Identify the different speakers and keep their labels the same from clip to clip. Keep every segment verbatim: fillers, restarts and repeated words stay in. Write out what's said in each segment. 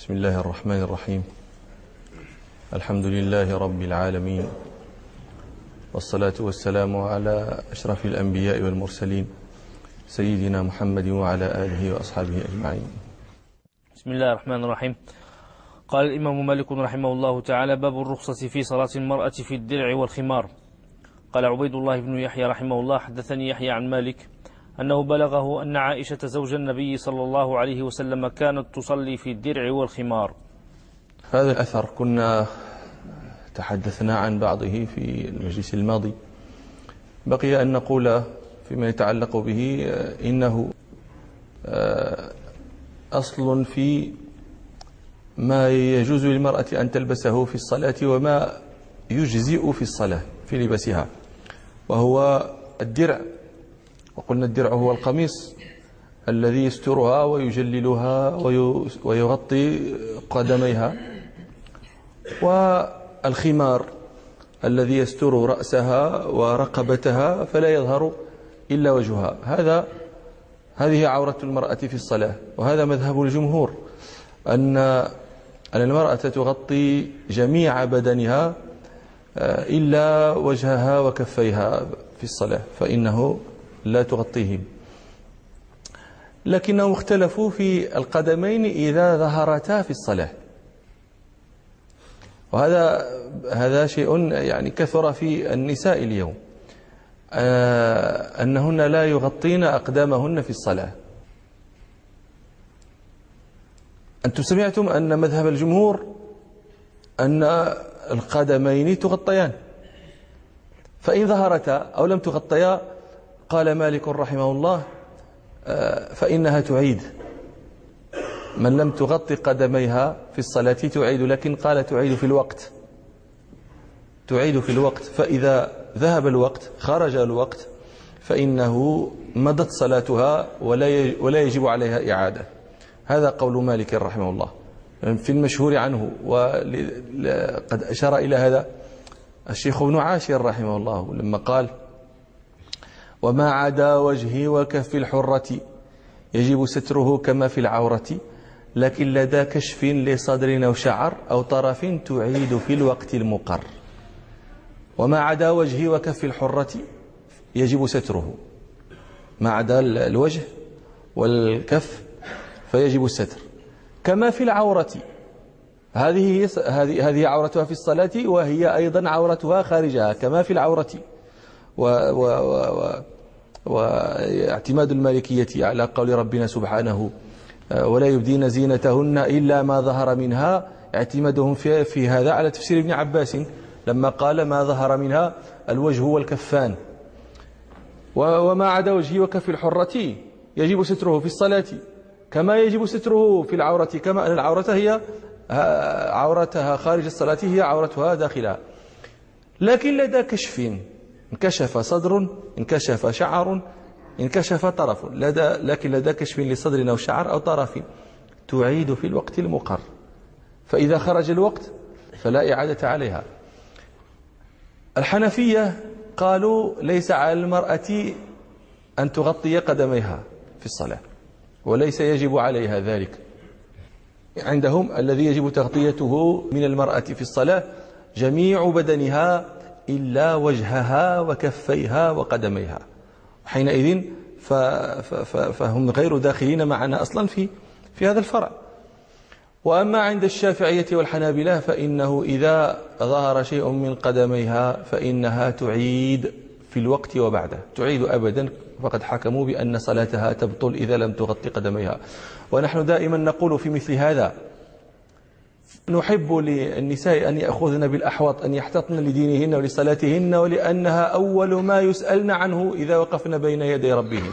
Speaker 1: بسم الله الرحمن الرحيم. الحمد لله رب العالمين، والصلاة والسلام على أشرف الأنبياء والمرسلين سيدنا محمد وعلى آله وأصحابه أجمعين.
Speaker 2: بسم الله الرحمن الرحيم. قال الإمام مالك رحمه الله تعالى: باب الرخصة في صلاة المرأة في الدرع والخمار. قال عبيد الله بن يحيى رحمه الله: حدثني يحيى عن مالك أنه بلغه أن عائشة زوج النبي صلى الله عليه وسلم كانت تصلي في الدرع والخمار.
Speaker 1: هذا الأثر كنا تحدثنا عن بعضه في المجلس الماضي، بقي أن نقول فيما يتعلق به إنه أصل في ما يجوز للمرأة أن تلبسه في الصلاة وما يجزئ في الصلاة في لباسها، وهو الدرع. وقلنا الدرع هو القميص الذي يسترها ويجللها ويغطي قدميها، والخمار الذي يستر رأسها ورقبتها فلا يظهر إلا وجهها. هذا هذه عورة المرأة في الصلاة، وهذا مذهب الجمهور، أن أن المرأة تغطي جميع بدنها إلا وجهها وكفيها في الصلاة، فإنه لا تغطيهم. لكنهم اختلفوا في القدمين إذا ظهرتا في الصلاة، وهذا هذا شيء يعني كثر في النساء اليوم، أنهن لا يغطين أقدامهن في الصلاة. أنتم سمعتم أن مذهب الجمهور أن القدمين تغطيان، فإن ظهرتا أو لم تغطيا قال مالك رحمه الله فإنها تعيد. من لم تغطي قدميها في الصلاة تعيد، لكن قال تعيد في الوقت، تعيد في الوقت، فإذا ذهب الوقت خرج الوقت فإنه مضت صلاتها ولا يجب عليها إعادة. هذا قول مالك رحمه الله في المشهور عنه، وقد أشار إلى هذا الشيخ ابن عاشر رحمه الله لما قال: وما عدا وجهي وكف الحرة يجب ستره كما في العورة، لكن لدى كشف لصدر أو شعر أو طرف تعيد في الوقت المقر. وما عدا وجهي وكف الحرة يجب ستره، ما عدا الوجه والكف فيجب الستر، كما في العورة. هذه هذه هذه عورتها في الصلاة، وهي أيضا عورتها خارجها كما في العورة. و و و واعتماد المالكية على قول ربنا سبحانه: ولا يبدين زينتهن إلا ما ظهر منها، اعتمادهم في, في هذا على تفسير ابن عباس لما قال ما ظهر منها الوجه والكفان. وما عدا وجهه وكف الحرة يجب ستره في الصلاة كما يجب ستره في العورة، كما أن العورة هي عورتها خارج الصلاة هي عورتها داخلها. لكن لدى كشف، انكشف صدر، انكشف شعر، انكشف طرف، لدى لكن لدى كشف لصدر أو شعر أو طرف تعيد في الوقت المقر، فإذا خرج الوقت فلا إعادة عليها. الحنفية قالوا ليس على المرأة أن تغطي قدميها في الصلاة، وليس يجب عليها ذلك. عندهم الذي يجب تغطيته من المرأة في الصلاة جميع بدنها إلا وجهها وكفيها وقدميها، حينئذ فهم غير داخلين معنا أصلا في في هذا الفرع. وأما عند الشافعية والحنابلة فإنه إذا ظهر شيء من قدميها فإنها تعيد في الوقت وبعده، تعيد أبدا، فقد حكموا بأن صلاتها تبطل إذا لم تغطي قدميها. ونحن دائما نقول في مثل هذا: نحب للنساء أن يأخذن بالأحوط، أن يحتطن لدينهن ولصلاتهن، ولأنها أول ما يسألن عنه إذا وقفن بين يدي ربهن.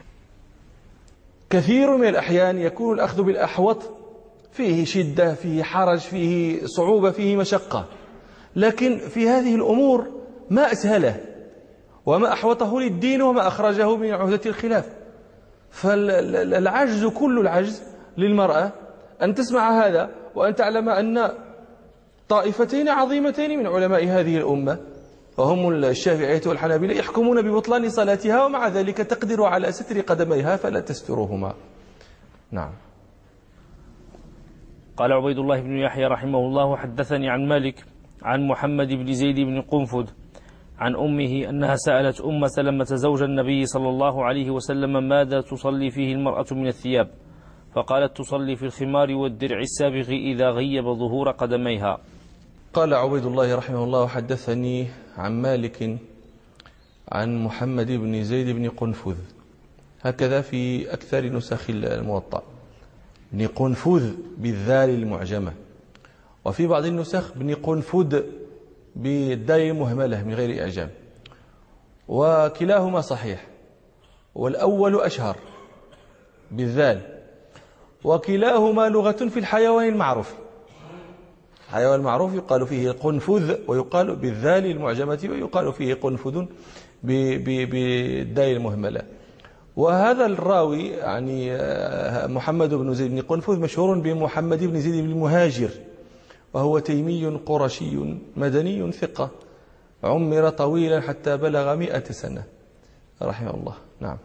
Speaker 1: كثير من الأحيان يكون الأخذ بالأحوط فيه شدة، فيه حرج، فيه صعوبة، فيه مشقة، لكن في هذه الأمور ما أسهله وما أحوطه للدين وما أخرجه من عهدة الخلاف. فالعجز كل العجز للمرأة أن تسمع هذا، وأن تعلم أن طائفتين عظيمتين من علماء هذه الأمة وهم الشافعية والحنابلة يحكمون ببطلان صلاتها، ومع ذلك تقدر على ستر قدميها فلا تسترهما. نعم.
Speaker 2: قال عبيد الله بن يحيى رحمه الله حدثني عن مالك عن محمد بن زيد بن قنفذ عن أمه أنها سألت أم سلمة زوج النبي صلى الله عليه وسلم ماذا تصلي فيه المرأة من الثياب، فقالت تصلي في الخمار والدرع السابغ إذا غيب ظهور قدميها.
Speaker 1: قال عبيد الله رحمه الله حدثني عن مالك عن محمد بن زيد بن قنفذ، هكذا في أكثر نسخ الموطأ، بن قنفذ بالذال المعجمة، وفي بعض النسخ بن قنفذ بالدال المهملة من غير إعجام، وكلاهما صحيح، والأول أشهر بالذال، وكلاهما لغة في الحيوان المعروف. الحيوان المعروف يقال فيه قنفذ ويقال بالذال المعجمة، ويقال فيه قنفذ بالدال المهملة. وهذا الراوي يعني محمد بن زيد بن قنفذ مشهور بمحمد بن زيد بن المهاجر، وهو تيمي قرشي مدني ثقة، عمر طويلا حتى بلغ مئة سنة رحمه الله. نعم.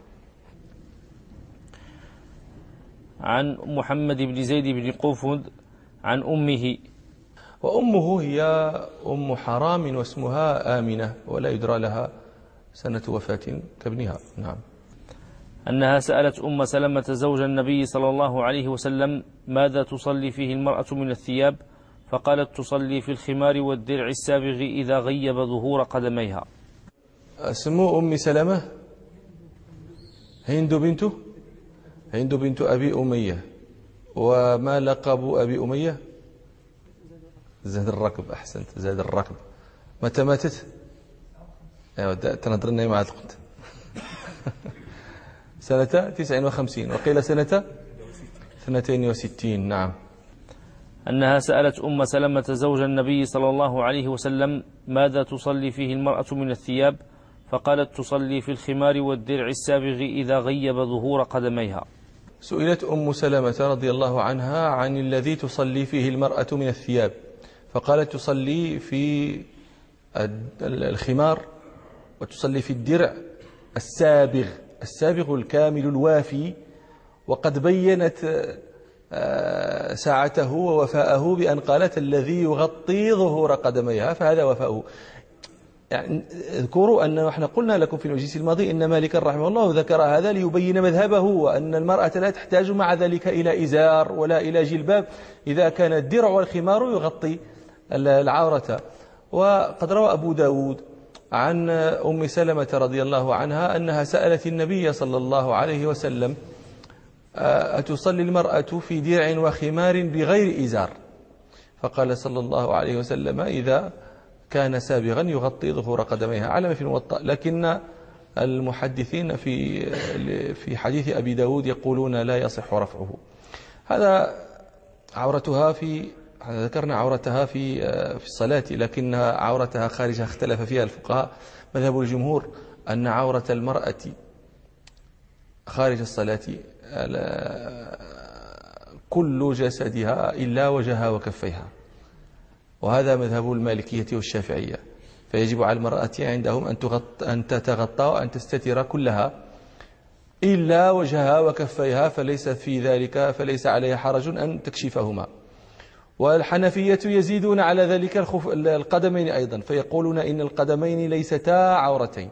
Speaker 2: عن محمد بن زيد بن قنفذ عن أمه،
Speaker 1: وأمه هي أم حرام واسمها آمنة، ولا يدرى لها سنة وفاة كابنها. نعم.
Speaker 2: أنها سألت أم سلمة زوج النبي صلى الله عليه وسلم ماذا تصلي فيه المرأة من الثياب، فقالت تصلي في الخمار والدرع السابغ إذا غيب ظهور قدميها.
Speaker 1: اسم أم سلمة هند بنت هند بنت أبي أمية. وما لقب أبي أمية؟ زاد الركب. أحسنت، زاد الركب. متى ماتت؟ أيوة تنظرنا مع القنت. سنة تسع وخمسين، وقيل سنة اثنتين وستين. نعم.
Speaker 2: أنها سألت أم سلمة زوج النبي صلى الله عليه وسلم ماذا تصلي فيه المرأة من الثياب، فقالت تصلي في الخمار والدرع السابغ إذا غيب ظهور قدميها.
Speaker 1: سئلت أم سلمة رضي الله عنها عن الذي تصلي فيه المرأة من الثياب، فقالت تصلي في الخمار وتصلي في الدرع السابغ. السابغ الكامل الوافي، وقد بينت ساعته ووفاءه بأن قالت الذي يغطي ظهور قدميها، فهذا وفاؤه. يعني اذكروا أن نحن قلنا لكم في المجلس الماضي إن مالك رحمه الله ذكر هذا ليبين مذهبه، وأن المرأة لا تحتاج مع ذلك إلى إزار ولا إلى جلباب إذا كان الدرع والخمار يغطي العورة. وقد روى أبو داود عن أم سلمة رضي الله عنها أنها سألت النبي صلى الله عليه وسلم أتصلي المرأة في درع وخمار بغير إزار، فقال صلى الله عليه وسلم إذا كان سابغا يغطي ظهور قدميها، على ما في الموطأ. لكن المحدثين في في حديث أبي داود يقولون لا يصح رفعه. هذا عورتها في ذكرنا عورتها في في الصلاة، لكن عورتها خارجها اختلف فيها الفقهاء. مذهب الجمهور أن عورة المرأة خارج الصلاة كل جسدها إلا وجهها وكفيها، وهذا مذهب المالكية والشافعية. فيجب على المرأة عندهم أن تغط أن تتغطى وأن تستتر كلها إلا وجهها وكفيها، فليس في ذلك فليس عليها حرج أن تكشفهما. والحنفية يزيدون على ذلك الخف القدمين أيضا، فيقولون إن القدمين ليستا عورتين.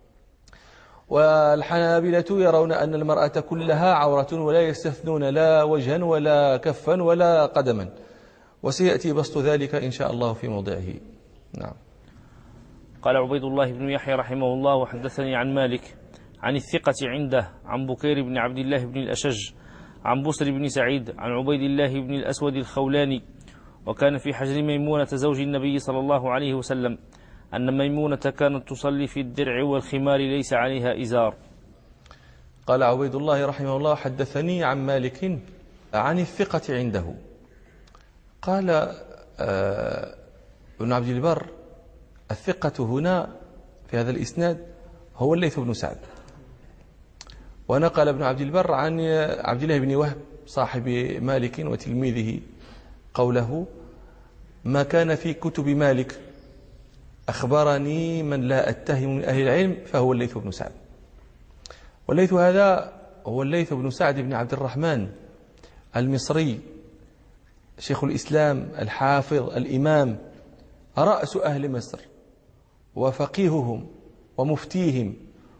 Speaker 1: والحنابلة يرون أن المرأة كلها عورة، ولا يستثنون لا وجها ولا كفا ولا قدما، وسيأتي بسط ذلك إن شاء الله في موضعه. نعم.
Speaker 2: قال عبيد الله بن يحيى رحمه الله وحدثني عن مالك عن الثقة عنده عن بكير بن عبد الله بن الأشج عن بصر بن سعيد عن عبيد الله بن الأسود الخولاني، وكان في حجر ميمونة زوج النبي صلى الله عليه وسلم، أن ميمونة كانت تصلي في الدرع والخمار ليس عليها إزار.
Speaker 1: قال عبيد الله رحمه الله حدثني عن مالك عن الثقة عنده. قال آه ابن عبد البر الثقة هنا في هذا الإسناد هو الليث بن سعد. ونقل ابن عبد البر عن عبد الله بن وهب صاحب مالك وتلميذه قوله: ما كان في كتب مالك أخبرني من لا أتهم من أهل العلم فهو الليث بن سعد. والليث هذا هو الليث بن سعد بن عبد الرحمن المصري شيخ الإسلام الحافظ الإمام رأس أهل مصر وفقيههم ومفتيهم،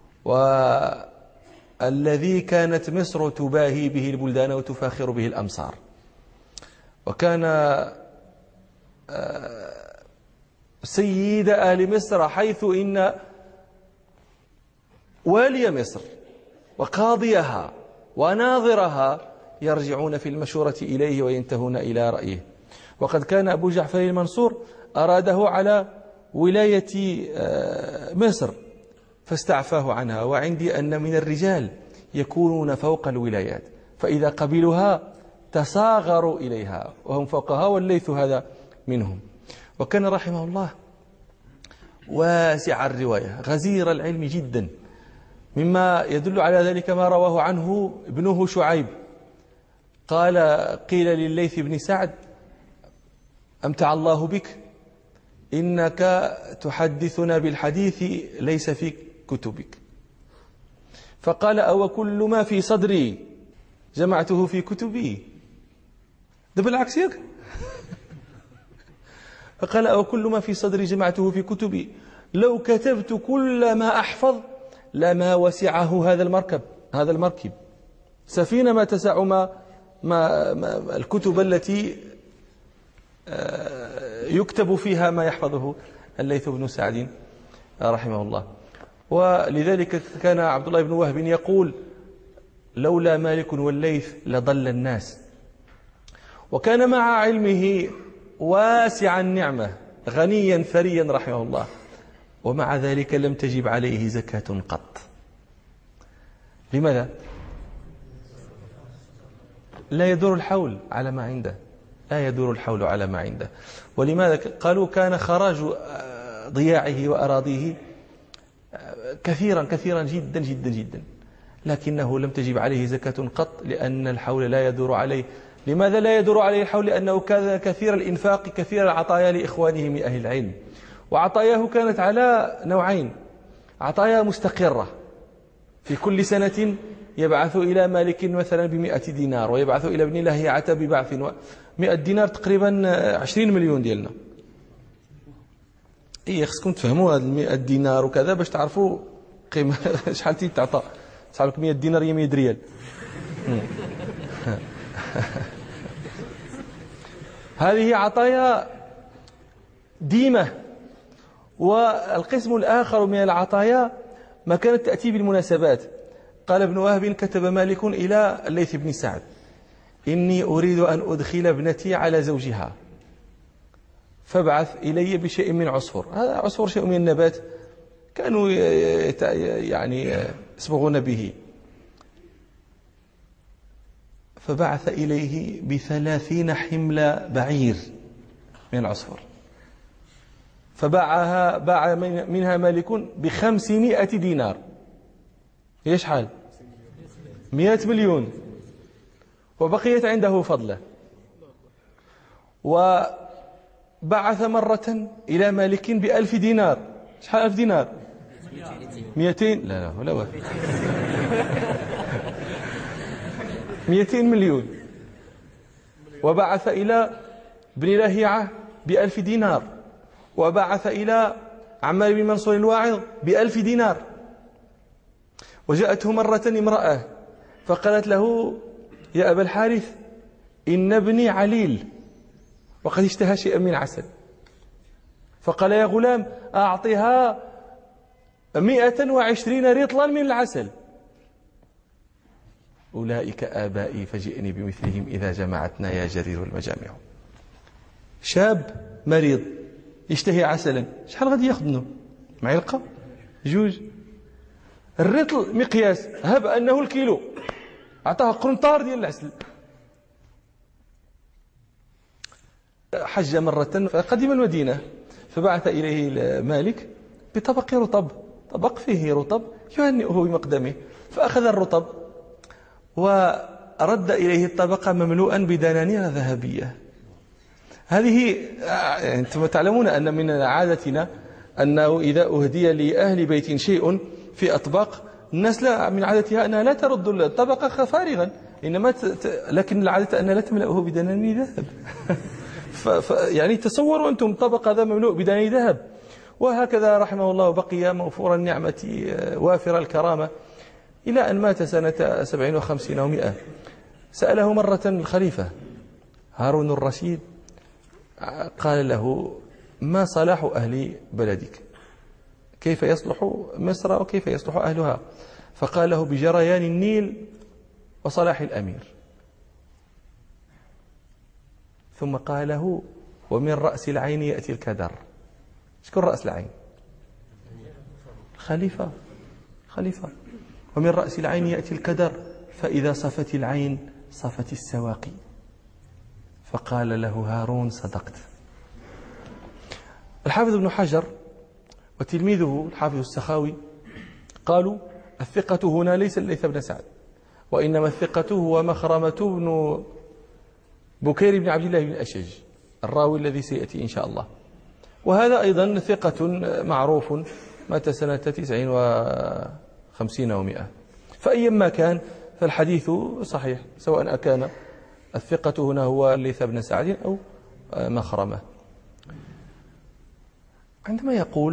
Speaker 1: والذي كانت مصر تباهي به البلدان وتفاخر به الأمصار. وكان سيد آل مصر، حيث إن والي مصر وقاضيها وناظرها يرجعون في المشورة إليه وينتهون إلى رأيه. وقد كان أبو جعفر المنصور أراده على ولاية مصر فاستعفاه عنها، وعندي أن من الرجال يكونون فوق الولايات، فإذا قبلوها تصاغروا إليها وهم فوقها، والليث هذا منهم. وكان رحمه الله واسع الرواية غزير العلم جدا، مما يدل على ذلك ما رواه عنه ابنه شعيب قال: قيل لليث بن سعد: أمتع الله بك، إنك تحدثنا بالحديث ليس في كتبك. فقال: أو كل ما في صدري جمعته في كتبي؟ ده بالعكس ياك. فقال: أو كل ما في صدري جمعته في كتبي، لو كتبت كل ما أحفظ لما وسعه هذا المركب هذا المركب سفينة ما تسع ما, ما, ما الكتب التي يكتب فيها ما يحفظه الليث بن سعد رحمه الله. ولذلك كان عبد الله بن وهب يقول: لولا مالك والليث لضل الناس. وكان مع علمه واسع النعمة غنيا ثريا رحمه الله، ومع ذلك لم تجب عليه زكاة قط. لماذا؟ لا يدور الحول على ما عنده لا يدور الحول على ما عنده. ولماذا؟ قالوا: كان خراج ضياعه وأراضيه كثيرا كثيرا جدا جدا جدا، لكنه لم تجب عليه زكاة قط، لأن الحول لا يدور عليه. لماذا لا يدور عليه الحول؟ لأنه كان كثير الإنفاق، كثير العطايا لإخوانه من أهل العلم. وعطاياه كانت على نوعين: عطايا مستقرة، في كل سنة يبعث إلى مالك مثلا بمئة دينار، ويبعث إلى ابن لهيعة ببعث و... مئة دينار تقريبا عشرين مليون ديالنا. إيه خصكم تفهموا هذا المئة دينار وكذا باش تعرفوا قيمة شحال تيتعطى. صار لك مئة دينار هي مئة ريال. هذه عطايا ديمة. والقسم الآخر من العطايا ما كانت تأتي بالمناسبات. قال ابن وهب: كتب مالك إلى الليث بن سعد: إني أريد أن أدخل ابنتي على زوجها، فابعث إلي بشيء من عصفر. هذا عصفر شيء من النبات كانوا يعني يصبغون به. فبعث إليه بثلاثين حمل بعير من العصفر، فباعها باع منها مالك بخمسمائة دينار. هي شحال؟ مئة مليون. وبقيت عنده فضلة. وبعث مرة إلى مالك بألف دينار. شحال ألف دينار؟ مئتين. لا لا ولا واحد. مئتين مليون. وبعث إلى ابن لهيعة بألف دينار، وبعث إلى عمار بن منصور الواعظ بألف دينار. وجاءته مرة امرأة فقالت له: يا أبا الحارث، إن ابني عليل وقد اشتهى شيئا من عسل. فقال: يا غلام، أعطها مئة وعشرين رطلا من العسل. أولئك آبائي فجئني بمثلهم إذا جمعتنا يا جرير المجامع. شاب مريض يشتهي عسلا، شحال غادي ياخذ منه؟ معلقة؟ جوج؟ الرطل مقياس، هب أنه الكيلو، أعطاه قرنطار ديال العسل. حج مرة فقدم المدينة، فبعث إليه مالك بطبق رطب، طبق فيه رطب يهنئه بمقدمه، فأخذ الرطب ورد إليه الطبق مملوءا بدنانير ذهبية. هذه أنتم تعلمون أن من عادتنا أنه إذا أهدي لأهل بيت شيء في أطباق، الناس لا من عادتها أنها لا ترد الطبق فارغا، إنما ت... ت... لكن العادة أن لا تملأه بدنانير ذهب. ف... ف... يعني تصوروا أنتم طبق هذا مملوء بدنانير ذهب. وهكذا رحمه الله بقي موفور النعمة وافر الكرامة إلى أن مات سنة سبعين وخمسين ومئة. سأله مرة الخليفة هارون الرشيد قال له: ما صلاح أهل بلدك؟ كيف يصلح مصر وكيف يصلح أهلها؟ فقال له: بجريان النيل وصلاح الأمير. ثم قال له: ومن رأس العين يأتي الكدر. شكون رأس العين؟ خليفة خليفة. ومن رأس العين يأتي الكدر، فإذا صفت العين صفت السواقي. فقال له هارون: صدقت. الحافظ ابن حجر وتلميذه الحافظ السخاوي قالوا: الثقة هنا ليس الليث بن سعد، وإنما الثقة هو مخرمة بن بكير بن عبد الله بن الأشج الراوي الذي سيأتي إن شاء الله. وهذا أيضا ثقة معروف، مات سنة تسع وخمسين ومئة. فأيما كان فالحديث صحيح، سواء أكان الثقة هنا هو الليث بن سعد أو مخرمة. عندما يقول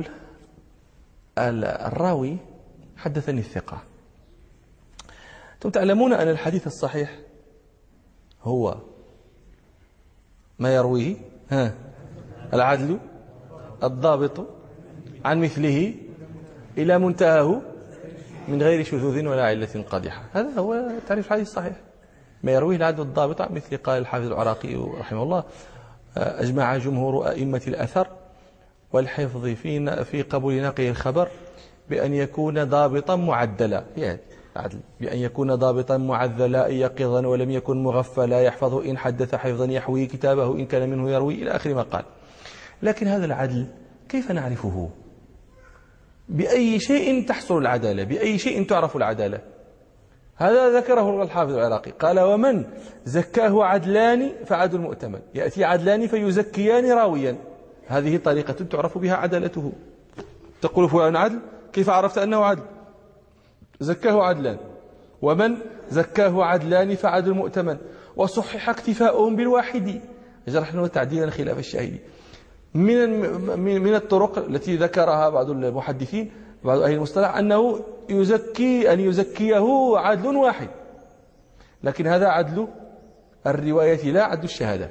Speaker 1: الراوي حدثني الثقة، أنتم تعلمون أن الحديث الصحيح هو ما يرويه ها العدل الضابط عن مثله إلى منتهاه من غير شذوذ ولا علة قادحة. هذا هو تعريف الحديث الصحيح، ما يرويه العدل الضابط عن مثل. قال الحافظ العراقي رحمه الله: أجمع جمهور أئمة الأثر والحفظ في في قبول نقل الخبر بأن يكون ضابطا معدلا، يعني العدل بأن يكون ضابطا معدلا يقظا ولم يكن مغفلا، يحفظه إن حدث حفظا يحوي كتابه إن كان منه يروي، إلى آخر ما قال. لكن هذا العدل كيف نعرفه؟ بأي شيء تحصل العدالة؟ بأي شيء تعرف العدالة؟ هذا ذكره الحافظ العراقي، قال: ومن زكاه عدلان فعدل مؤتمن. يأتي عدلان فيزكيان راويا، هذه طريقة تعرف بها عدالته. تقول فلان عدل، كيف عرفت أنه عدل؟ زكاه عدلان. ومن زكاه عدلان فعدل مؤتمن. وصحح اكتفاؤهم بالواحد جرحا وتعديلا خلاف الشاهد. من من الطرق التي ذكرها بعض المحدثين بعض أهل المصطلح أنه يزكي أن يزكيه عدل واحد، لكن هذا عدل الرواية لا عدل الشهادة.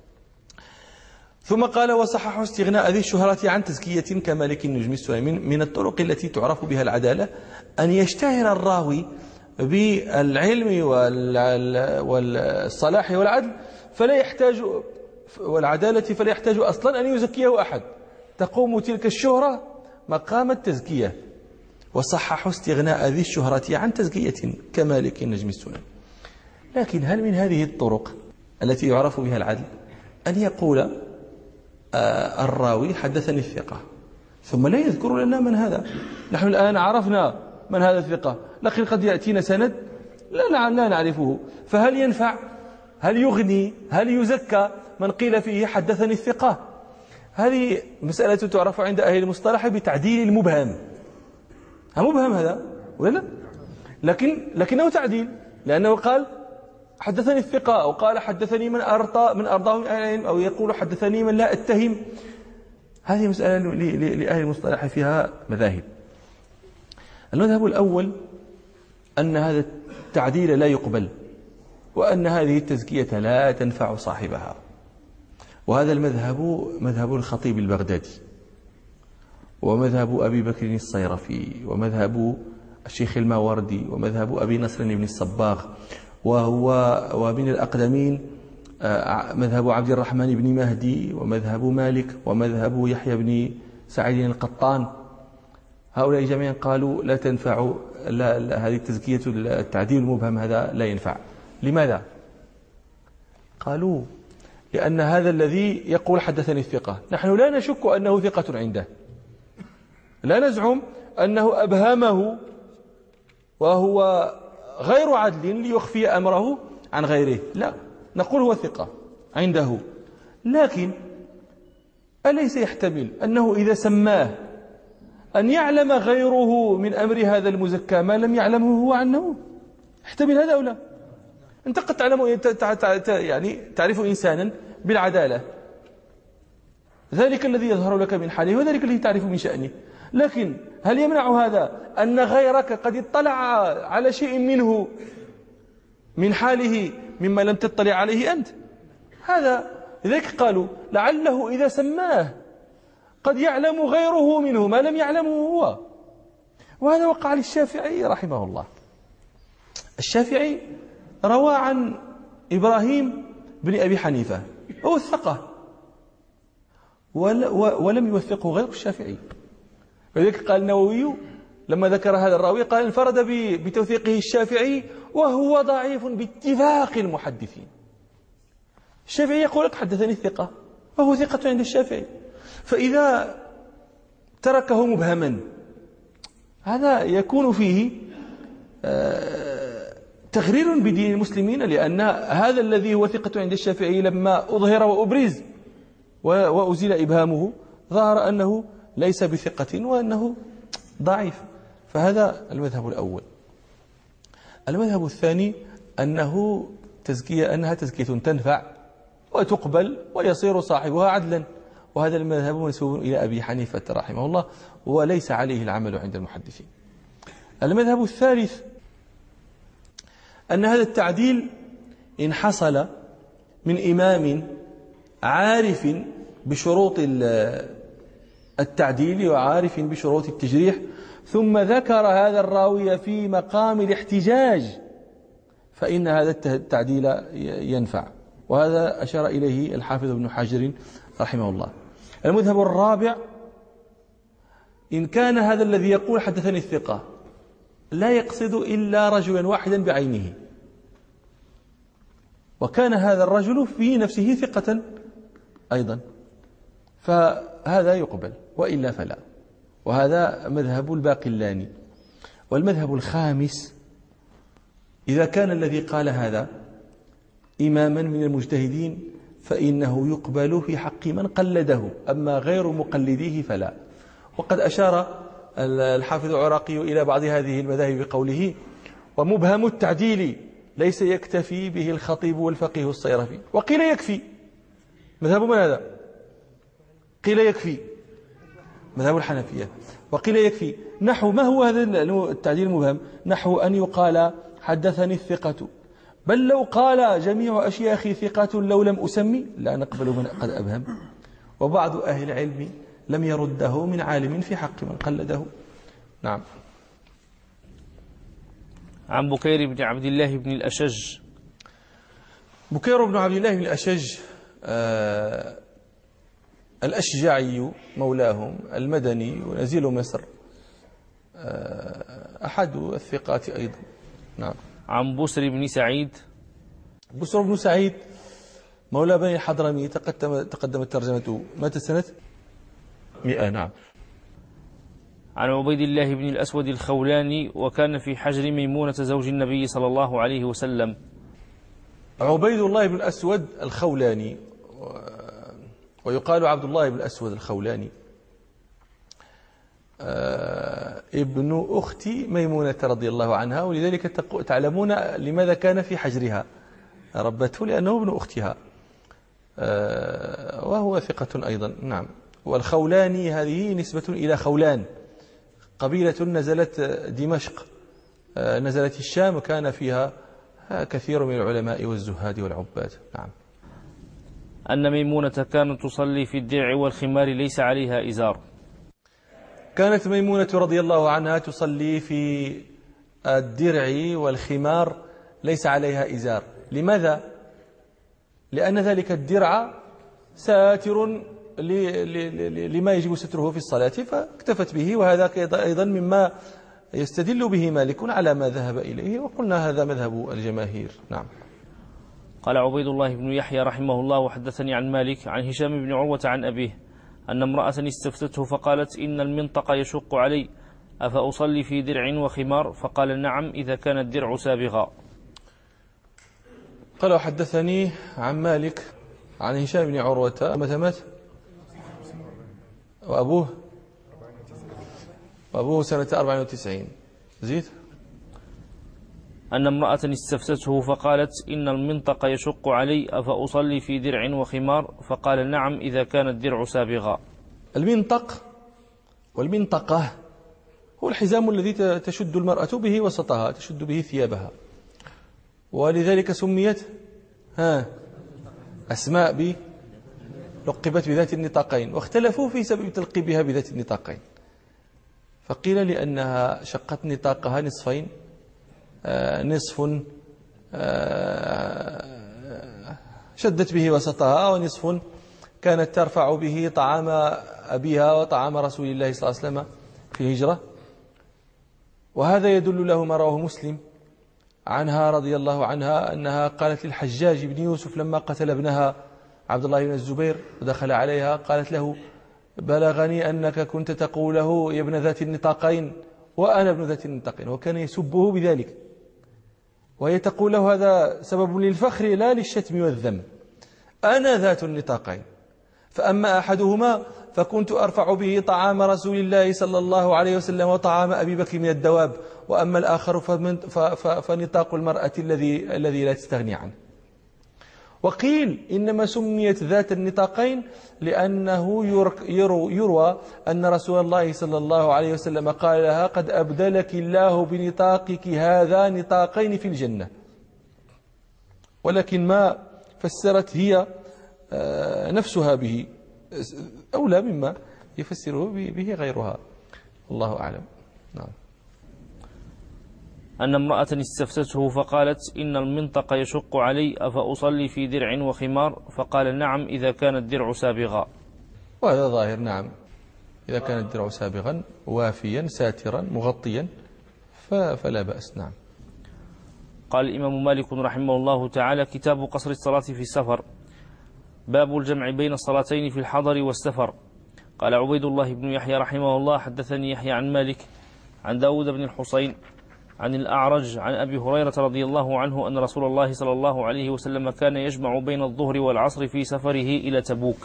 Speaker 1: ثم قال: وصححوا استغناء ذي الشهرة عن تزكية كمالك النجم السلمي. من الطرق التي تعرف بها العدالة أن يشتهر الراوي بالعلم والصلاح والعدل فلا يحتاج والعدالة فلا يحتاج أصلا أن يزكيه أحد، تقوم تلك الشهرة مقام التزكية. وصححوا استغناء ذي الشهرة عن تزكية كمالك النجم السلمي. لكن هل من هذه الطرق التي يعرف بها العدل أن يقول آه الراوي حدثني الثقة ثم لا يذكر لنا من هذا؟ نحن الآن عرفنا من هذا الثقة، لكن قد يأتينا سند لا لا نعرفه، فهل ينفع؟ هل يغني؟ هل يزكى من قيل فيه حدثني الثقة؟ هذه مسألة تعرف عند أهل المصطلح بتعديل المبهم. مبهم هذا ولا لا؟ لكن لكنه تعديل، لأنه قال حدثني الثقة، أو قال حدثني من أرضى من أرضاه من أهل العلم، أو يقول حدثني من لا أتهم. هذه مسألة لأهل المصطلح فيها مذاهب. المذهب الأول أن هذا التعديل لا يقبل، وأن هذه التزكية لا تنفع صاحبها. وهذا المذهب مذهب الخطيب البغدادي، ومذهب أبي بكر الصيرفي، ومذهب الشيخ الماوردي، ومذهب أبي نصر بن الصباغ، وهو ومن الأقدمين مذهب عبد الرحمن بن مهدي، ومذهب مالك، ومذهب يحيى بن سعيد القطان. هؤلاء جميعا قالوا لا تنفع لا لا هذه التزكية التعديل المبهم هذا لا ينفع. لماذا؟ قالوا لأن هذا الذي يقول حدثني الثقة نحن لا نشك أنه ثقة عنده، لا نزعم أنه أبهمه وهو غير عدل ليخفي أمره عن غيره، لا، نقول هو ثقة عنده. لكن أليس يحتمل أنه إذا سماه أن يعلم غيره من أمر هذا المزكى ما لم يعلمه هو عنه؟ يحتمل هذا أو لا؟ أنت قد تعلم يعني تعرف إنسانا بالعدالة، ذلك الذي يظهر لك من حاله وذلك الذي تعرف من شأنه، لكن هل يمنع هذا أن غيرك قد اطلع على شيء منه من حاله مما لم تطلع عليه أنت؟ هذا لذلك قالوا لعله إذا سماه قد يعلم غيره منه ما لم يعلمه هو. وهذا وقع للشافعي رحمه الله. الشافعي روى عن إبراهيم بن أبي حنيفة ووثقه ولم يوثقه غير الشافعي، ولذلك قال النووي لما ذكر هذا الراوي قال انفرد بتوثيقه الشافعي وهو ضعيف باتفاق المحدثين. الشافعي يقول لك حدثني الثقة وهو ثقة عند الشافعي، فإذا تركه مبهما هذا يكون فيه تغرير بدين المسلمين، لأن هذا الذي هو ثقة عند الشافعي لما أظهر وأبرز وأزيل إبهامه ظهر أنه ليس بثقة وأنه ضعيف. فهذا المذهب الأول. المذهب الثاني أنه تزكية أنها تزكية تنفع وتقبل ويصير صاحبها عدلا، وهذا المذهب منسوب إلى أبي حنيفة رحمه الله وليس عليه العمل عند المحدثين. المذهب الثالث أن هذا التعديل إن حصل من إمام عارف بشروط التعديل وعارف بشروط التجريح ثم ذكر هذا الراوي في مقام الاحتجاج فإن هذا التعديل ينفع، وهذا أشار إليه الحافظ ابن حجر رحمه الله. المذهب الرابع إن كان هذا الذي يقول حدثني الثقة لا يقصد إلا رجلا واحدا بعينه، وكان هذا الرجل في نفسه ثقة أيضا، فهذا يقبل وإلا فلا، وهذا مذهب الباقلاني. والمذهب الخامس إذا كان الذي قال هذا إماما من المجتهدين فإنه يقبل في حق من قلده، أما غير مقلديه فلا. وقد أشار الحافظ العراقي إلى بعض هذه المذاهب بقوله ومبهم التعديل ليس يكتفي به الخطيب والفقيه الصيرفي. وقيل يكفي، مذهب من هذا؟ قيل يكفي، مذهب الحنفية. وقيل يكفي نحو ما هو هذا التعديل المبهم؟ نحو أن يقال حدثني الثقة، بل لو قال جميع أشياخي ثقة لو لم أسمي لا نقبل من قد أبهم. وبعض أهل العلم لم يرده من عالم في حق من قلده. نعم.
Speaker 2: عن بكير بن عبد الله بن الأشج.
Speaker 1: بكير بن عبد الله بن الأشج آه الأشجعي مولاهم المدني ونزيل مصر، آه أحد الثقات أيضا. نعم.
Speaker 2: عن بسر بن سعيد.
Speaker 1: بسر بن سعيد مولى بني الحضرمي تقدم تقدمت ترجمته، مات سنة مئة. نعم.
Speaker 2: عن عبيد الله بن الأسود الخولاني وكان في حجر ميمونة زوج النبي صلى الله عليه وسلم.
Speaker 1: عبيد الله بن الأسود الخولاني ويقال عبد الله بن الأسود الخولاني ابن أخت ميمونة رضي الله عنها، ولذلك تعلمون لماذا كان في حجرها، ربته لأنه ابن أختها وهو ثقة أيضا. نعم. والخولاني هذه نسبة إلى خولان، قبيلة نزلت دمشق، نزلت الشام وكان فيها كثير من العلماء والزهاد والعباد. نعم.
Speaker 2: أن ميمونة كانت تصلي في الدرع والخمار ليس عليها إزار.
Speaker 1: كانت ميمونة رضي الله عنها تصلي في الدرع والخمار ليس عليها إزار. لماذا؟ لأن ذلك الدرع ساتر لما يجب ستره في الصلاة فاكتفت به، وهذا أيضا مما يستدل به مالك على ما ذهب إليه، وقلنا هذا مذهب الجماهير. نعم.
Speaker 2: قال عبيد الله بن يحيى رحمه الله وحدثني عن مالك عن هشام بن عروة عن أبيه أن امرأة استفتته فقالت إن المنطق يشق علي أفأصلي في درع وخمار؟ فقال نعم إذا كان الدرع سابغا.
Speaker 1: قال حدثني عن مالك عن هشام بن عروة متى مات؟ وأبوه وأبوه سنة أربعين وتسعين. زيد.
Speaker 2: أن امرأة استفتته فقالت إن المنطق يشق علي أفأصلي في درع وخمار؟ فقال نعم إذا كان الدرع سابغا.
Speaker 1: المنطق والمنطقة هو الحزام الذي تشد المرأة به وسطها، تشد به ثيابها، ولذلك سميت ها أسماء ب لقبت بذات النطاقين، واختلفوا في سبب تلقيبها بذات النطاقين، فقيل لأنها شقت نطاقها نصفين، آه نصف آه شدت به وسطها، ونصف كانت ترفع به طعام أبيها وطعام رسول الله صلى الله عليه وسلم في الهجرة. وهذا يدل له ما رواه مسلم عنها رضي الله عنها أنها قالت للحجاج بن يوسف لما قتل ابنها عبد الله بن الزبير ودخل عليها، قالت له بلغني أنك كنت تقول له يا ابن ذات النطاقين وأنا ابن ذات النطاقين، وكان يسبه بذلك، وهي تقول له هذا سبب للفخر لا للشتم والذم، أنا ذات النطاقين، فأما أحدهما فكنت أرفع به طعام رسول الله صلى الله عليه وسلم وطعام أبي بكر من الدواب، وأما الآخر فنطاق المرأة الذي الذي لا تستغني عنه. وقيل إنما سميت ذات النطاقين لأنه يروى أن رسول الله صلى الله عليه وسلم قال لها قد أبدلك الله بنطاقك هذا نطاقين في الجنة، ولكن ما فسرت هي نفسها به أولى مما يفسره به غيرها، الله أعلم. نعم.
Speaker 2: أن امرأة استفتته فقالت إن المنطق يشق علي أفأصلي في درع وخمار؟ فقال نعم إذا كان الدرع سابغا.
Speaker 1: وهذا ظاهر، نعم، إذا كان الدرع سابغا وافيا ساترا مغطيا فلا بأس. نعم.
Speaker 2: قال الإمام مالك رحمه الله تعالى كتاب قصر الصلاة في السفر، باب الجمع بين الصلاتين في الحضر والسفر. قال عبيد الله بن يحيى رحمه الله حدثني يحيى عن مالك عن داود بن الحصين عن الأعرج عن أبي هريرة رضي الله عنه أن رسول الله صلى الله عليه وسلم كان يجمع بين الظهر والعصر في سفره إلى تبوك.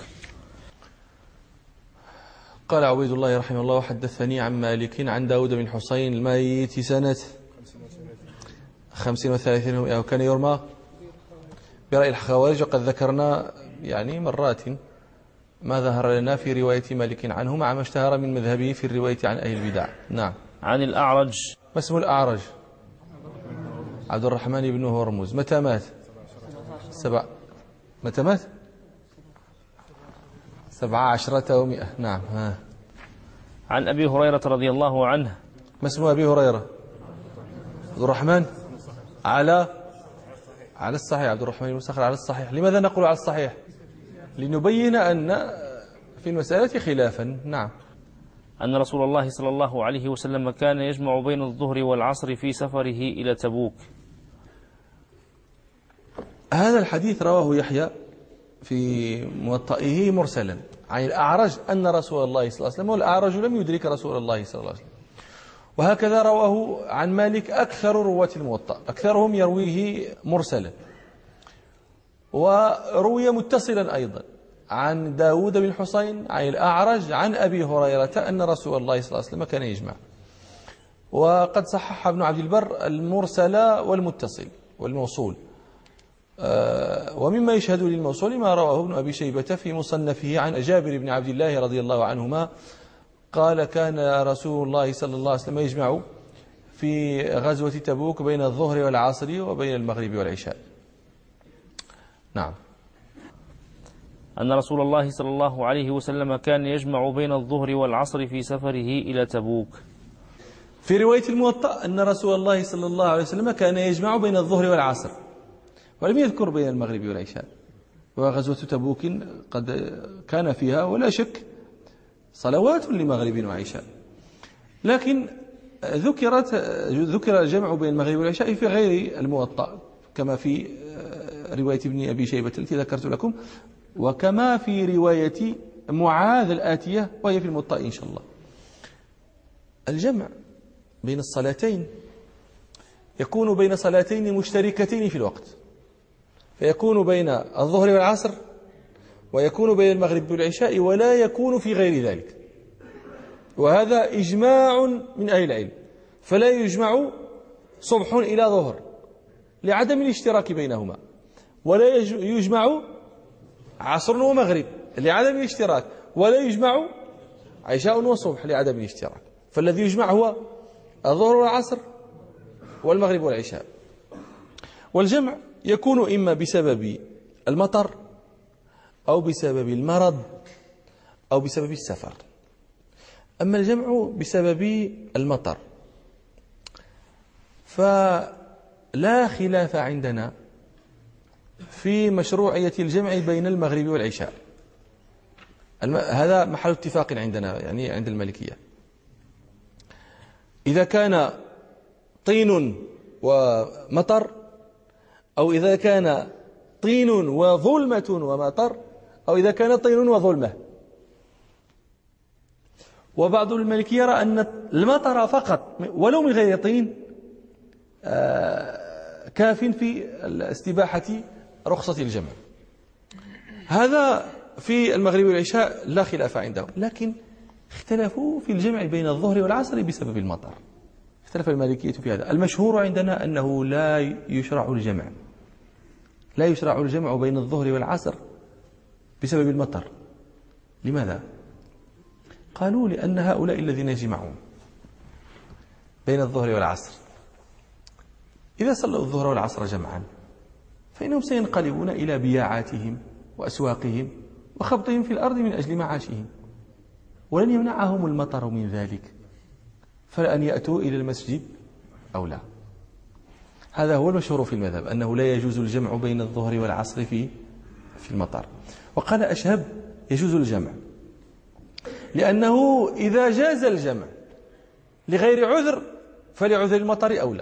Speaker 1: قال عبيد الله رحمه الله حدثني عن مالك عن داود بن الحصين الميت سنة خمسين وثلاثين ومئة، وكان يرمى برأي الخوارج، وقد ذكرنا يعني مرات ما ظهر لنا في رواية مالك عنه مع ما اشتهر من مذهبه في الرواية عن أهل البدع. نعم.
Speaker 2: عن الأعرج.
Speaker 1: ما اسم الأعرج؟ عبد الرحمن بن هرمز. متى مات؟ سبع متى مات؟ سبعة عشرة ومئة. نعم. ها.
Speaker 2: عن أبي هريرة رضي الله عنه.
Speaker 1: ما اسم أبي هريرة؟ عبد الرحمن على على الصحيح، عبد الرحمن بن صخر على الصحيح. لماذا نقول على الصحيح؟ لنبين أن في المسألة خلافا. نعم.
Speaker 2: أن رسول الله صلى الله عليه وسلم كان يجمع بين الظهر والعصر في سفره إلى تبوك.
Speaker 1: هذا الحديث رواه يحيى في موطئه مرسلا عن الأعرج أن رسول الله صلى الله عليه وسلم، والأعرج لم يدرك رسول الله صلى الله عليه وسلم. وهكذا رواه عن مالك أكثر رواة الموطأ، أكثرهم يرويه مرسلا، وروي متصلا أيضا عن داود بن الحصين عن الأعرج عن أبي هريرة أن رسول الله صلى الله عليه وسلم كان يجمع. وقد صحح ابن عبد البر المرسل والمتصل والموصول، ومما يشهد للموصول ما رواه ابن أبي شيبة في مصنفه عن جابر بن عبد الله رضي الله عنهما قال كان رسول الله صلى الله عليه وسلم يجمع في غزوة تبوك بين الظهر والعصر وبين المغرب والعشاء. نعم.
Speaker 2: أن رسول الله صلى الله عليه وسلم كان يجمع بين الظهر والعصر في سفره إلى تبوك.
Speaker 1: في رواية الموطأ أن رسول الله صلى الله عليه وسلم كان يجمع بين الظهر والعصر، ولم يذكر بين المغرب والعشاء. وغزوة تبوك قد كان فيها ولا شك صلوات لمغرب وعشاء، لكن ذكرت ذكر الجمع بين المغرب والعشاء في غير الموطأ كما في رواية ابن أبي شيبة التي ذكرت لكم، وكما في رواية معاذ الآتية وهي في الموطأ إن شاء الله. الجمع بين الصلاتين يكون بين صلاتين مشتركتين في الوقت، فيكون بين الظهر والعصر، ويكون بين المغرب والعشاء، ولا يكون في غير ذلك. وهذا إجماع من أهل العلم، فلا يجمع صبح إلى ظهر لعدم الاشتراك بينهما، ولا يجمع عصر ومغرب لعدم الاشتراك، ولا يجمع عشاء وصبح لعدم الاشتراك. فالذي يجمع هو الظهر والعصر والمغرب والعشاء. والجمع يكون إما بسبب المطر أو بسبب المرض أو بسبب السفر. أما الجمع بسبب المطر فلا خلاف عندنا في مشروعية الجمع بين المغرب والعشاء، هذا محل اتفاق عندنا يعني عند المالكية. إذا كان طين ومطر، أو إذا كان طين وظلمة ومطر، أو إذا كان طين وظلمة. وبعض المالكية يرى أن المطر فقط ولو من غير طين كاف في استباحة رخصة الجمع. هذا في المغرب والعشاء لا خلاف عندهم، لكن اختلفوا في الجمع بين الظهر والعصر بسبب المطر. اختلف المالكية في هذا. المشهور عندنا أنه لا يشرع الجمع لا يشرع الجمع بين الظهر والعصر بسبب المطر. لماذا؟ قالوا لأن هؤلاء الذين يجمعون بين الظهر والعصر إذا صلوا الظهر والعصر جمعا فإنهم سينقلبون إلى بياعاتهم وأسواقهم وخبطهم في الأرض من أجل معاشهم، ولن يمنعهم المطر من ذلك، فلأن يأتوا إلى المسجد أو لا. هذا هو المشهور في المذهب، أنه لا يجوز الجمع بين الظهر والعصر في في المطر. وقال أشهب يجوز الجمع، لأنه إذا جاز الجمع لغير عذر فلعذر المطر أولى.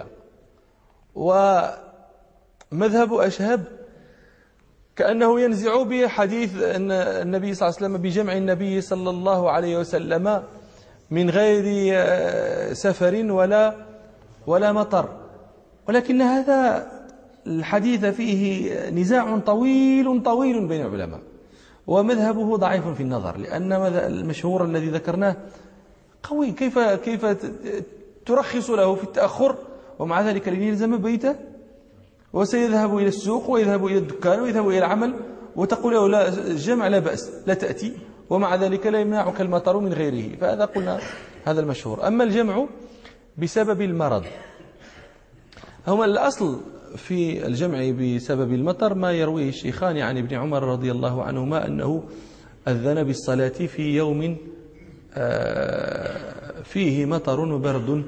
Speaker 1: ومذهب أشهب كأنه ينزع بحديث أن النبي صلى الله عليه وسلم بجمع النبي صلى الله عليه وسلم من غير سفر ولا ولا مطر، ولكن هذا الحديث فيه نزاع طويل طويل بين العلماء، ومذهبه ضعيف في النظر، لأن المشهور الذي ذكرناه قوي. كيف كيف ترخص له في التأخر ومع ذلك لن يلزم بيته، وسيذهب إلى السوق ويذهب إلى الدكان ويذهب إلى العمل، وتقول له لا الجمع لا بأس لا تأتي، ومع ذلك لا يمنعك المطر من غيره. فهذا قلنا هذا المشهور. أما الجمع بسبب المرض، هو الأصل في الجمع بسبب المطر ما يرويه الشيخان عن ابن عمر رضي الله عنهما أنه أذن بالصلاة في يوم فيه مطر وبرد،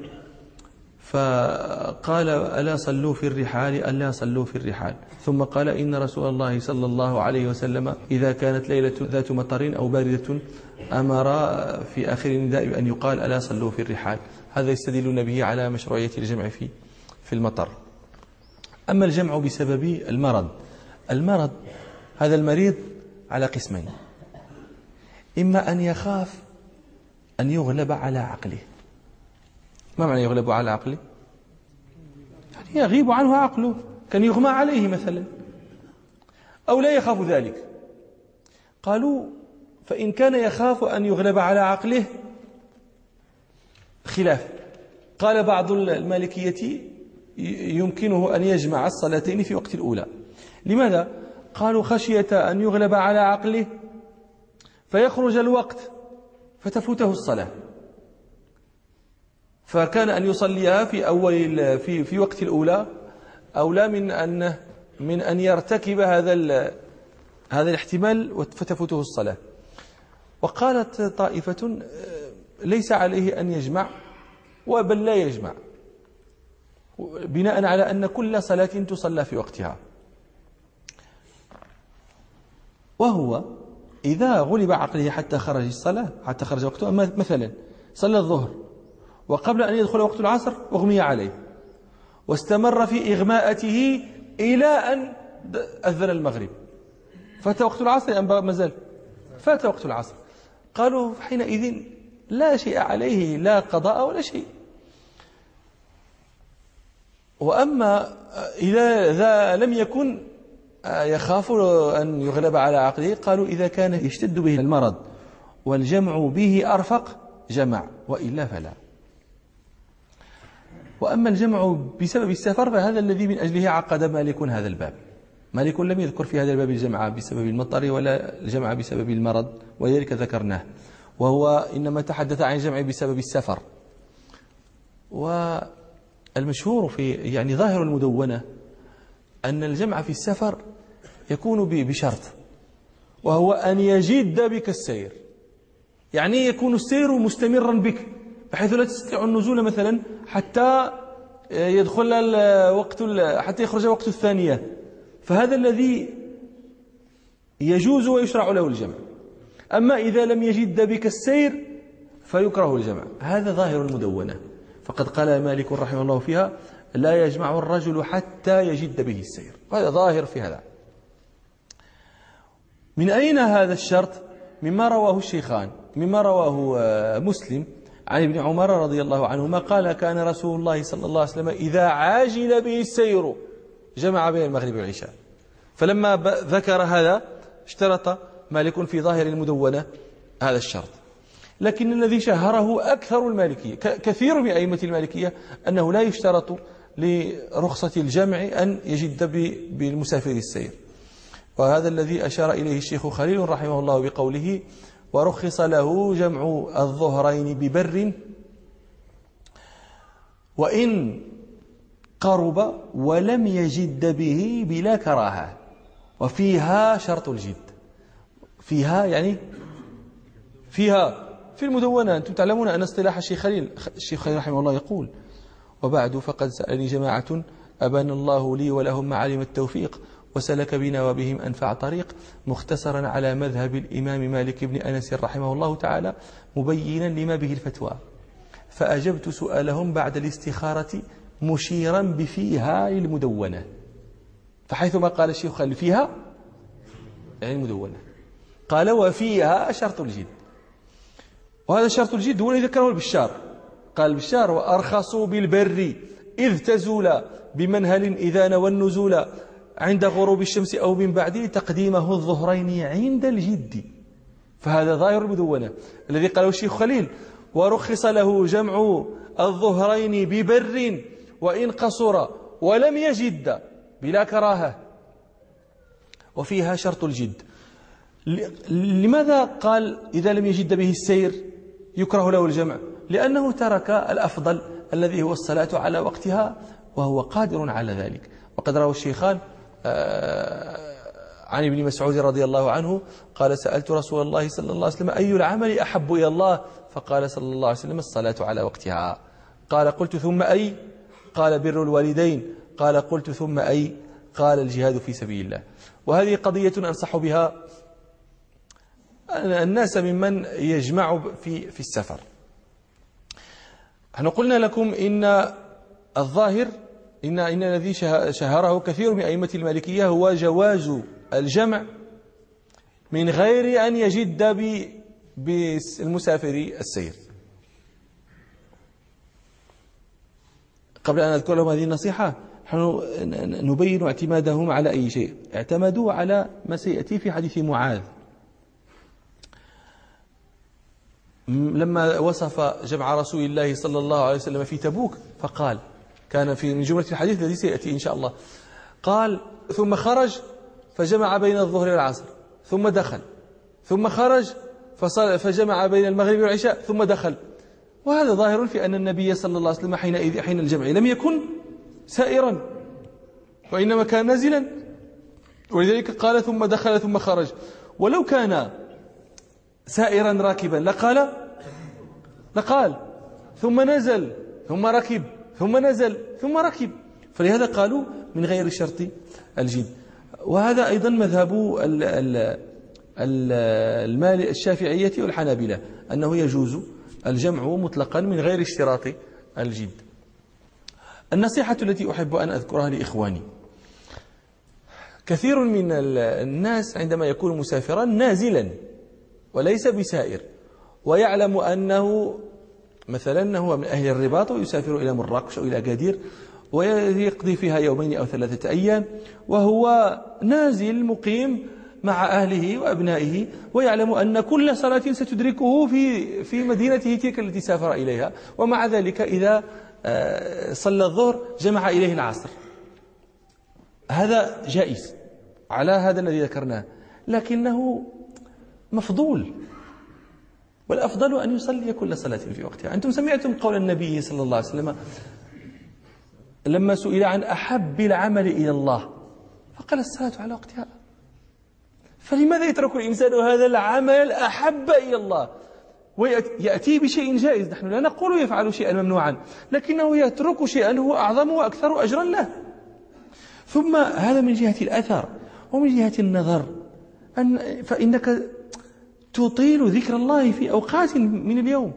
Speaker 1: فقال ألا صلوا في الرحال ألا صلوا في الرحال، ثم قال إن رسول الله صلى الله عليه وسلم إذا كانت ليلة ذات مطر أو باردة أمر في آخر النداء أن يقال ألا صلوا في الرحال. هذا يستدلون به على مشروعية الجمع في في المطر. أما الجمع بسبب المرض، المرض هذا المريض على قسمين: إما أن يخاف أن يغلب على عقله. ما معنى يغلب على عقله؟ يعني يغيب عنه عقله، كان يغمى عليه مثلا، أو لا يخاف ذلك. قالوا فإن كان يخاف أن يغلب على عقله خلاف. قال بعض المالكية يمكنه أن يجمع الصلاتين في وقت الأولى. لماذا؟ قالوا خشية أن يغلب على عقله فيخرج الوقت فتفوته الصلاة، فكان أن يصليها في أول في في وقت الأولى أولى من أن من أن يرتكب هذا هذا الاحتمال فتفوته الصلاة. وقالت طائفة ليس عليه أن يجمع، وبل لا يجمع، بناء على أن كل صلاة تصلى في وقتها. وهو إذا غلب عقله حتى خرج الصلاة حتى خرج وقتها، مثلا صلى الظهر وقبل أن يدخل وقت العصر أغمي عليه، واستمر في إغماءته إلى أن أذن المغرب، فات وقت العصر أم ما زال؟ فات وقت العصر. قالوا حينئذ لا شيء عليه، لا قضاء ولا شيء. وأما إذا لم يكن يخاف أن يغلب على عقله، قالوا إذا كان يشتد به المرض والجمع به أرفق جمع، وإلا فلا. وأما الجمع بسبب السفر فهذا الذي من أجله عقد مالك هذا الباب. مالك لم يذكر في هذا الباب الجمع بسبب المطر ولا الجمع بسبب المرض، ولذلك ذكرناه، وهو إنما تحدث عن الجمع بسبب السفر. والمشهور في يعني ظاهر المدونة أن الجمع في السفر يكون بشرط، وهو أن يجد بك السير، يعني يكون السير مستمرا بك بحيث لا تستطيع النزول مثلا حتى يدخل الوقت حتى يخرج وقت الثانية، فهذا الذي يجوز ويشرع له الجمع. أما إذا لم يجد بك السير فيكره الجمع. هذا ظاهر المدونة، فقد قال مالك رحمه الله فيها: لا يجمع الرجل حتى يجد به السير، وهذا ظاهر في هذا. من أين هذا الشرط؟ مما رواه الشيخان، مما رواه مسلم عن ابن عمر رضي الله عنهما قال: كان رسول الله صلى الله عليه وسلم إذا عاجل به السير جمع بين المغرب والعشاء. فلما ذكر هذا اشترط مالك في ظاهر المدونة هذا الشرط. لكن الذي شهره أكثر المالكية، كثير من أئمة المالكية، أنه لا يشترط لرخصة الجمع أن يجد بالمسافر السير، وهذا الذي أشار إليه الشيخ خليل رحمه الله بقوله: ورخص له جمع الظهرين ببر وإن قرب ولم يجد به بلا كراهة، وفيها شرط الجد. فيها يعني فيها في المدونة. أنتم تعلمون أن اصطلاح الشيخ خليل الشيخ خليل رحمه الله يقول: وبعد فقد سألني جماعة أبان الله لي ولهم معالم التوفيق وسلك بنا وبهم أنفع طريق، مختصرا على مذهب الإمام مالك بن أنس رحمه الله تعالى، مبينا لما به الفتوى، فأجبت سؤالهم بعد الاستخارة مشيرا بفيها المدونة. فحيثما قال الشيخ خليل فيها يعني المدونة، قال: وفيها شرط الجد. وهذا شرط الجد هو الذي ذكره البشار. قال البشار: وأرخصوا بالبر إذ تزول بمنهل إذا نوى النزول عند غروب الشمس أو من بعده تقديمه الظهرين عند الجد. فهذا ظاهر المدونة الذي قاله الشيخ خليل: ورخص له جمع الظهرين ببر وإن قصر ولم يجد بلا كراهة، وفيها شرط الجد. لماذا قال إذا لم يجد به السير يكره له الجمع؟ لأنه ترك الأفضل الذي هو الصلاة على وقتها وهو قادر على ذلك. وقد روى الشيخان عن ابن مسعود رضي الله عنه قال: سألت رسول الله صلى الله عليه وسلم أي العمل أحب إلى الله؟ فقال صلى الله عليه وسلم: الصلاة على وقتها. قال: قلت ثم أي؟ قال: بر الوالدين. قال: قلت ثم أي؟ قال: الجهاد في سبيل الله. وهذه قضية أنصح بها الناس ممن يجمع في في السفر. نحن قلنا لكم إن الظاهر إن إن الذي شهره كثير من أئمة المالكية هو جواز الجمع من غير أن يجد بالمسافر السير. قبل أن أذكر لهم هذه النصيحة، نحن نبين اعتمادهم على أي شيء. اعتمدوا على ما سيأتي في حديث معاذ لما وصف جمع رسول الله صلى الله عليه وسلم في تبوك، فقال، كان في من جملة الحديث الذي سيأتي إن شاء الله، قال: ثم خرج فجمع بين الظهر والعصر ثم دخل، ثم خرج فجمع بين المغرب والعشاء ثم دخل. وهذا ظاهر في أن النبي صلى الله عليه وسلم حين حين الجمع لم يكن سائرا وإنما كان نازلا، ولذلك قال: ثم دخل ثم خرج. ولو كان سائرا راكبا لقال لقال ثم نزل ثم ركب ثم نزل ثم ركب. فلهذا قالوا من غير شرط الجد. وهذا أيضا مذهب المال الشافعية والحنابلة، أنه يجوز الجمع مطلقا من غير اشتراط الجد. النصيحة التي أحب أن أذكرها لإخواني: كثير من الناس عندما يكون مسافرا نازلا وليس بسائر، ويعلم أنه مثلا هو من أهل الرباط ويسافر إلى مراكش أو إلى أكادير ويقضي فيها يومين أو ثلاثة أيام، وهو نازل مقيم مع أهله وأبنائه، ويعلم أن كل صلاة ستدركه في في مدينته تلك التي سافر إليها. ومع ذلك إذا صلى الظهر جمع إليه العصر، هذا جائز على هذا الذي ذكرناه، لكنه مفضول، والأفضل أن يصلي كل صلاة في وقتها. أنتم سمعتم قول النبي صلى الله عليه وسلم لما سئل عن أحب العمل إلى الله فقال الصلاة على وقتها. فلماذا يترك الإنسان هذا العمل الأحب إلى الله ويأتي بشيء جائز؟ نحن لا نقول يفعل شيئا ممنوعا، لكنه يترك شيئا هو أعظم وأكثر أجرا له. ثم هذا من جهة الأثر، ومن جهة النظر أن فإنك تطيل ذكر الله في أوقات من اليوم،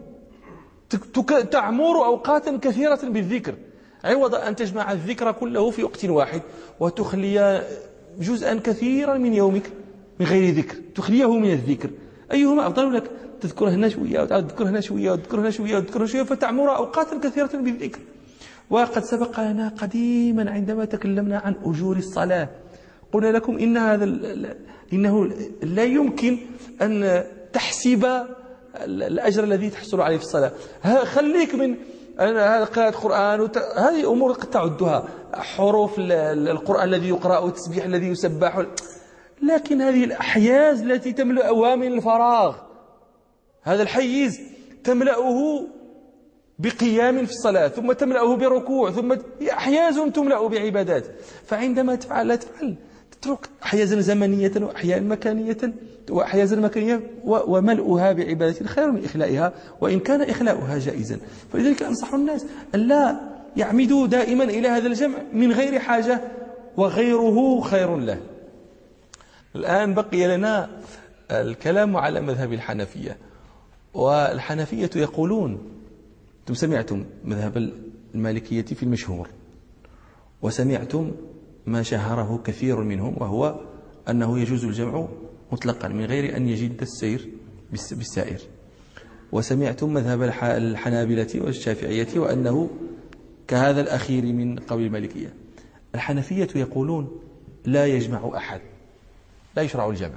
Speaker 1: تعمر أوقاتا كثيرة بالذكر، عوض أن تجمع الذكر كله في وقت واحد وتخلي جزءا كثيرا من يومك من غير ذكر، تخليه من الذكر. أيهما أفضل لك؟ تذكر هنا شوية وتذكر هنا شوية وتذكر هنا شوية وتذكر شوية فتعمر أوقاتا كثيرة بالذكر. وقد سبق لنا قديما عندما تكلمنا عن أجور الصلاة قلنا لكم إن هذا إنه لا يمكن أن تحسب الأجر الذي تحصل عليه في الصلاة. خليك من هذا قراءة القرآن وت... هذه أمور قد تعدها حروف القرآن الذي يقرأ والتسبيح الذي يسبح، لكن هذه الأحياز التي تملأها من الفراغ، هذا الحيز تملأه بقيام في الصلاة، ثم تملأه بركوع، ثم أحياز تملأ بعبادات. فعندما تفعل لا تفعل تترك أحيازا زمنية وأحيانا مكانية وأحيازا مكانية، وملؤها بعبادة خير من إخلائها، وإن كان إخلاؤها جائزا. فلذلك أنصح الناس أن لا يعمدوا دائما إلى هذا الجمع من غير حاجة، وغيره خير له. الآن بقي لنا الكلام على مذهب الحنفية. والحنفية يقولون، أنتم سمعتم مذهب المالكية في المشهور، وسمعتم ما شهره كثير منهم، وهو أنه يجوز الجمع مطلقا من غير أن يجد السير بالسائر. وسمعتم مذهب الحنابلة والشافعية وأنه كهذا الأخير من قول المالكية. الحنفية يقولون لا يجمع أحد، لا يشرع الجمع،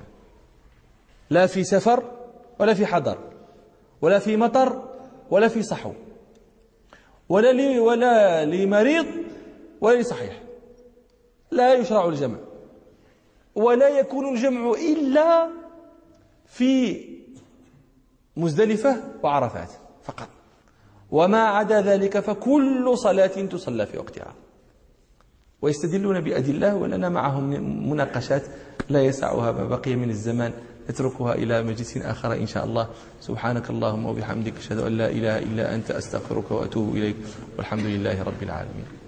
Speaker 1: لا في سفر ولا في حضر ولا في مطر ولا في صحو ولا لي ولا لمريض ولا لصحيح، لا يشرع الجمع، ولا يكون الجمع إلا في مزدلفة وعرفات فقط، وما عدا ذلك فكل صلاة تصلى في وقتها. ويستدلون بأدلة، ولنا معهم مناقشات لا يسعها ما بقي من الزمان، نتركها إلى مجلس آخر إن شاء الله. سبحانك اللهم وبحمدك أشهد أن لا إله إلا أنت أستغفرك وأتوب إليك، والحمد لله رب العالمين.